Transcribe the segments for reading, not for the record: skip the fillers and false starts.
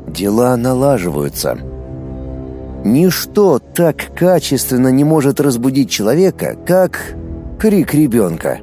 Дела налаживаются. Ничто так качественно не может разбудить человека, как крик ребенка.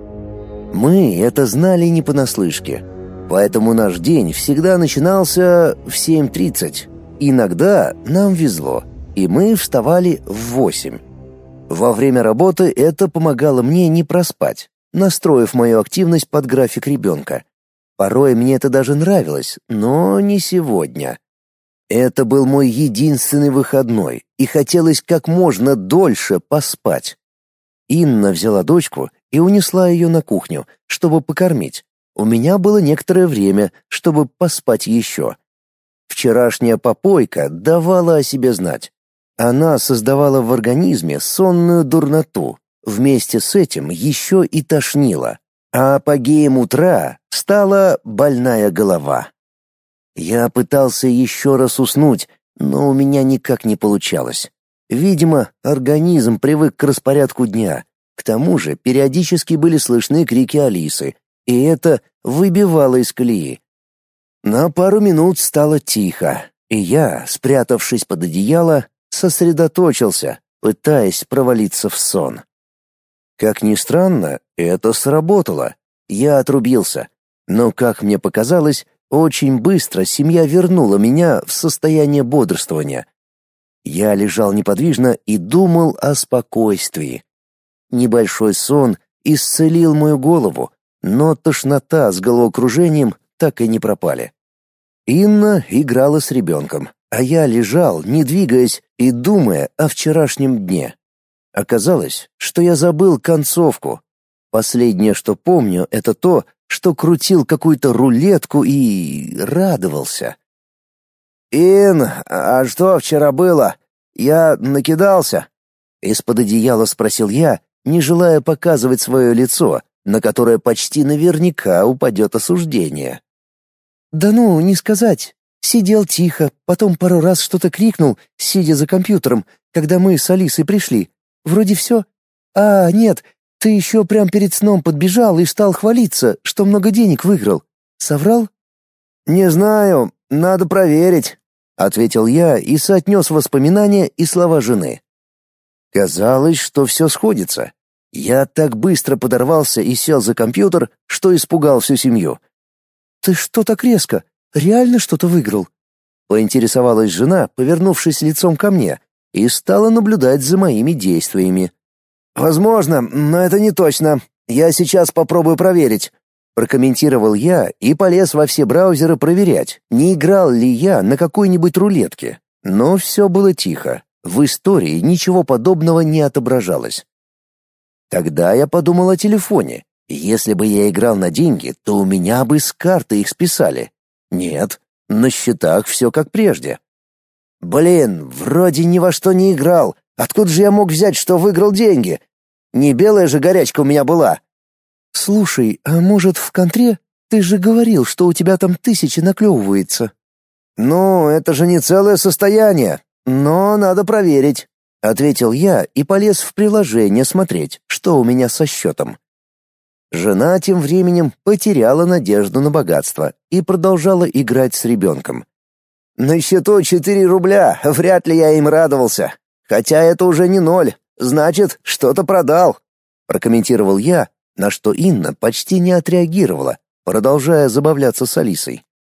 Мы это знали не понаслышке, поэтому наш день всегда начинался в 7:30. Иногда нам везло, и мы вставали в 8. Во время работы это помогало мне не проспать, настроив мою активность под график ребенка. Порой мне это даже нравилось, но не сегодня. Это был мой единственный выходной, и хотелось как можно дольше поспать. Инна взяла дочку и унесла ее на кухню, чтобы покормить. У меня было некоторое время, чтобы поспать еще. Вчерашняя попойка давала о себе знать. Она создавала в организме сонную дурноту. Вместе с этим еще и тошнило. А апогеем утра стала больная голова. Я пытался еще раз уснуть, но у меня никак не получалось. Видимо, организм привык к распорядку дня. К тому же периодически были слышны крики Алисы, и это выбивало из колеи. На пару минут стало тихо, и я, спрятавшись под одеяло, сосредоточился, пытаясь провалиться в сон. Как ни странно, это сработало. Я отрубился. Но, как мне показалось, очень быстро семья вернула меня в состояние бодрствования. Я лежал неподвижно и думал о спокойствии. Небольшой сон исцелил мою голову, но тошнота с головокружением так и не пропали. Инна играла с ребенком, а я лежал, не двигаясь и думая о вчерашнем дне. Оказалось, что я забыл концовку. Последнее, что помню, это то, что крутил какую-то рулетку и радовался. «Ин, а что вчера было? Я накидался?» Из-под одеяла спросил я, не желая показывать свое лицо, на которое почти наверняка упадет осуждение. «Да ну, не сказать. Сидел тихо, потом пару раз что-то крикнул, сидя за компьютером, когда мы с Алисой пришли. Вроде все. А, нет, ты еще прямо перед сном подбежал и стал хвалиться, что много денег выиграл. Соврал?» «Не знаю, надо проверить», — ответил я и соотнес воспоминания и слова жены. Казалось, что все сходится. Я так быстро подорвался и сел за компьютер, что испугал всю семью. «Ты что так резко? Реально что-то выиграл?» — поинтересовалась жена, повернувшись лицом ко мне, и стала наблюдать за моими действиями. «Возможно, но это не точно. Я сейчас попробую проверить», — прокомментировал я и полез во все браузеры проверять, не играл ли я на какой-нибудь рулетке. Но все было тихо. В истории ничего подобного не отображалось. Тогда я подумал о телефоне. Если бы я играл на деньги, то у меня бы с карты их списали. Нет, на счетах все как прежде. Блин, вроде ни во что не играл. Откуда же я мог взять, что выиграл деньги? Не белая же горячка у меня была. «Слушай, а может, в контре? Ты же говорил, что у тебя там 1000 наклевывается». «Ну, это же не целое состояние, но надо проверить», — ответил я и полез в приложение смотреть, что у меня со счетом. Жена тем временем потеряла надежду на богатство и продолжала играть с ребенком. «На счету 4 рубля, вряд ли я им радовался. Хотя это уже не 0, значит, что-то продал», — прокомментировал я, на что Инна почти не отреагировала, продолжая забавляться с Алисой.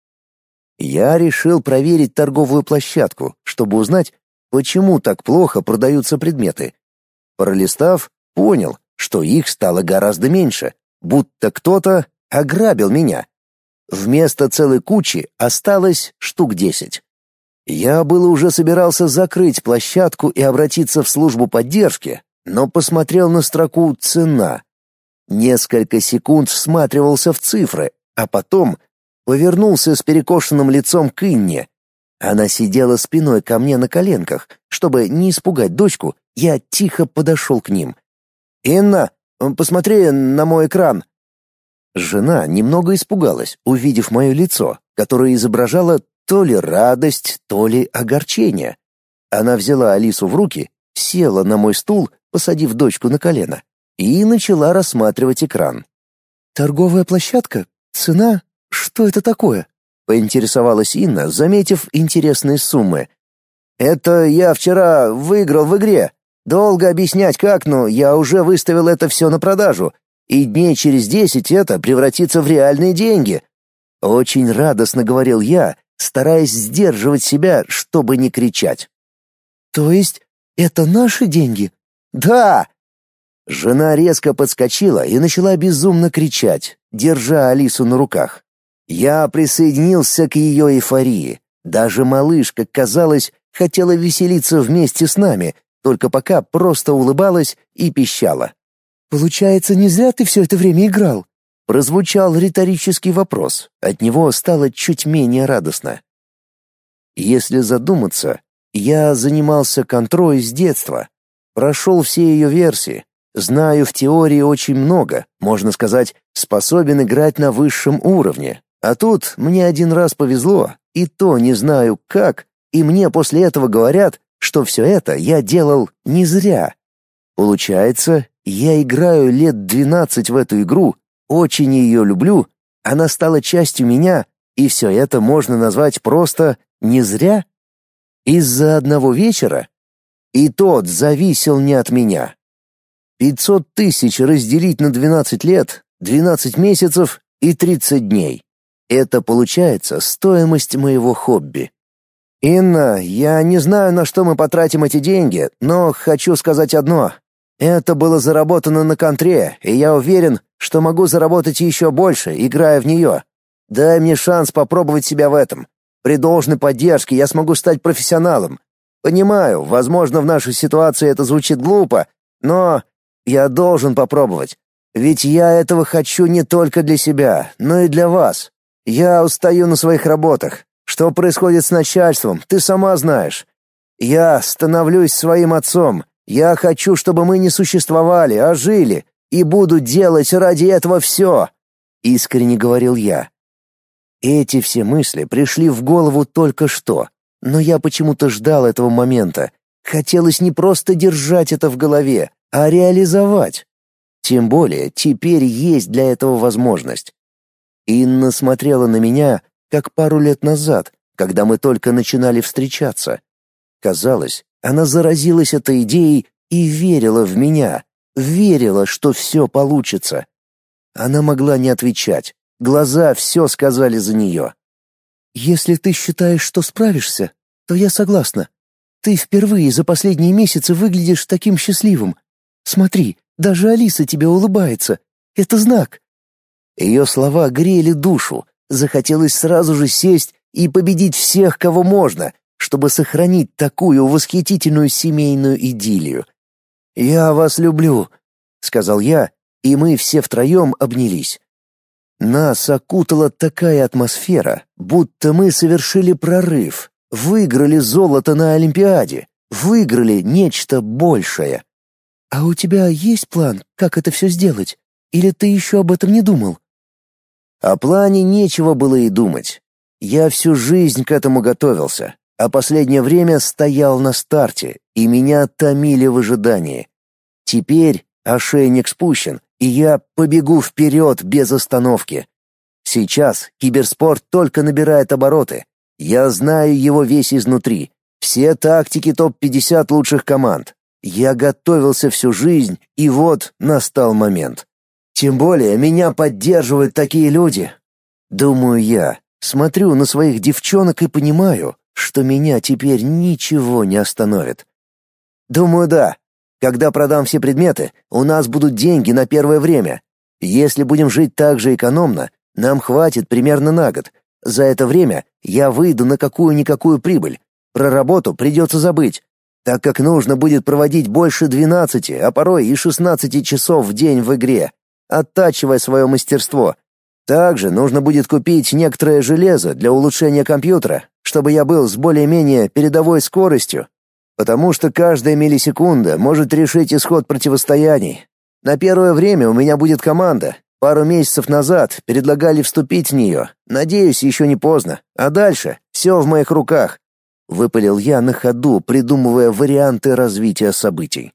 Я решил проверить торговую площадку, чтобы узнать, почему так плохо продаются предметы. Пролистав, понял, что их стало гораздо меньше, будто кто-то ограбил меня. Вместо целой кучи осталось штук 10. Я было уже собирался закрыть площадку и обратиться в службу поддержки, но посмотрел на строку «Цена». Несколько секунд всматривался в цифры, а потом повернулся с перекошенным лицом к Инне. Она сидела спиной ко мне на коленках. Чтобы не испугать дочку, я тихо подошел к ним. «Инна, посмотри на мой экран». Жена немного испугалась, увидев мое лицо, которое изображало то ли радость, то ли огорчение. Она взяла Алису в руки, села на мой стул, посадив дочку на колено, и начала рассматривать экран. «Торговая площадка? Цена? Что это такое?» поинтересовалась Инна, заметив интересные суммы. «Это я вчера выиграл в игре. Долго объяснять как, но я уже выставил это все на продажу, и дней через 10 это превратится в реальные деньги». Очень радостно говорил я, стараясь сдерживать себя, чтобы не кричать. «То есть это наши деньги?» «Да!» Жена резко подскочила и начала безумно кричать, держа Алису на руках. Я присоединился к ее эйфории. Даже малышка, казалось, хотела веселиться вместе с нами, только пока просто улыбалась и пищала. «Получается, не зря ты все это время играл?» Прозвучал риторический вопрос. От него стало чуть менее радостно. Если задуматься, я занимался контрой с детства. Прошел все ее версии. Знаю в теории очень много, можно сказать, способен играть на высшем уровне. А тут мне один раз повезло, и то не знаю как, и мне после этого говорят, что все это я делал не зря. Получается, я играю лет 12 в эту игру, очень ее люблю, она стала частью меня, и все это можно назвать просто не зря? Из-за одного вечера? И тот зависел не от меня. 500 тысяч разделить на 12 лет, 12 месяцев и 30 дней. Это получается стоимость моего хобби. «Инна, я не знаю, на что мы потратим эти деньги, но хочу сказать одно. Это было заработано на контре, и я уверен, что могу заработать еще больше, играя в нее. Дай мне шанс попробовать себя в этом. При должной поддержке я смогу стать профессионалом. Понимаю, возможно, в нашей ситуации это звучит глупо, но я должен попробовать. Ведь я этого хочу не только для себя, но и для вас. Я устаю на своих работах. Что происходит с начальством, ты сама знаешь. Я становлюсь своим отцом. Я хочу, чтобы мы не существовали, а жили, и буду делать ради этого все», — искренне говорил я. Эти все мысли пришли в голову только что, но я почему-то ждал этого момента. Хотелось не просто держать это в голове, а реализовать. Тем более, теперь есть для этого возможность. Инна смотрела на меня, как пару лет назад, когда мы только начинали встречаться. Казалось, она заразилась этой идеей и верила в меня, верила, что все получится. Она могла не отвечать, глаза все сказали за нее. «Если ты считаешь, что справишься, то я согласна. Ты впервые за последние месяцы выглядишь таким счастливым. Смотри, даже Алиса тебе улыбается. Это знак». Ее слова грели душу. Захотелось сразу же сесть и победить всех, кого можно, чтобы сохранить такую восхитительную семейную идиллию. «Я вас люблю», — сказал я, и мы все втроем обнялись. Нас окутала такая атмосфера, будто мы совершили прорыв, выиграли золото на Олимпиаде, выиграли нечто большее. «А у тебя есть план, как это все сделать? Или ты еще об этом не думал?» О плане нечего было и думать. Я всю жизнь к этому готовился, а последнее время стоял на старте, и меня томили в ожидании. Теперь ошейник спущен, и я побегу вперед без остановки. Сейчас киберспорт только набирает обороты. Я знаю его весь изнутри, все тактики топ-50 лучших команд. Я готовился всю жизнь, и вот настал момент. Тем более меня поддерживают такие люди. Думаю я, смотрю на своих девчонок и понимаю, что меня теперь ничего не остановит. Думаю, да. Когда продам все предметы, у нас будут деньги на первое время. Если будем жить так же экономно, нам хватит примерно на год. За это время я выйду на какую-никакую прибыль. Про работу придется забыть, так как нужно будет проводить больше 12, а порой и 16 часов в день в игре, оттачивая свое мастерство. Также нужно будет купить некоторое железо для улучшения компьютера, чтобы я был с более-менее передовой скоростью, потому что каждая миллисекунда может решить исход противостояний. На первое время у меня будет команда. Пару месяцев назад предлагали вступить в нее. Надеюсь, еще не поздно. А дальше все в моих руках. Выпалил я на ходу, придумывая варианты развития событий.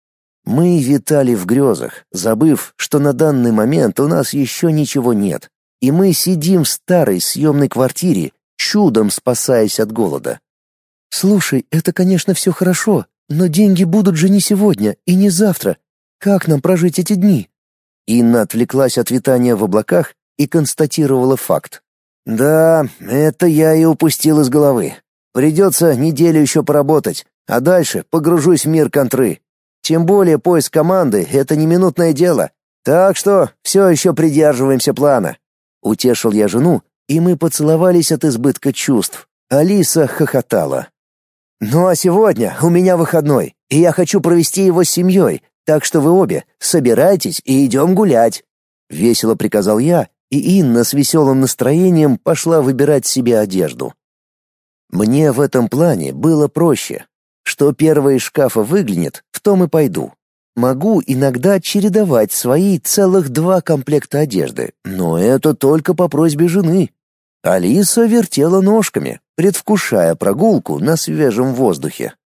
Мы витали в грезах, забыв, что на данный момент у нас еще ничего нет. и мы сидим в старой съемной квартире, чудом спасаясь от голода. «Слушай, это, конечно, все хорошо, но деньги будут же не сегодня и не завтра. Как нам прожить эти дни?» Инна отвлеклась от витания в облаках и констатировала факт. «Да, это я и упустил из головы. Придется неделю еще поработать, а дальше погружусь в мир контры. Тем более поиск команды — это не минутное дело. Так что все еще придерживаемся плана». Утешил я жену, и мы поцеловались от избытка чувств. Алиса хохотала. «Ну а сегодня у меня выходной, и я хочу провести его с семьей, так что вы обе собирайтесь и идем гулять», — весело приказал я, и Инна с веселым настроением пошла выбирать себе одежду. Мне в этом плане было проще. Что первое из шкафа выглянет, в том и пойду. Могу иногда чередовать свои целых 2 комплекта одежды, но это только по просьбе жены. Алиса вертела ножками, предвкушая прогулку на свежем воздухе.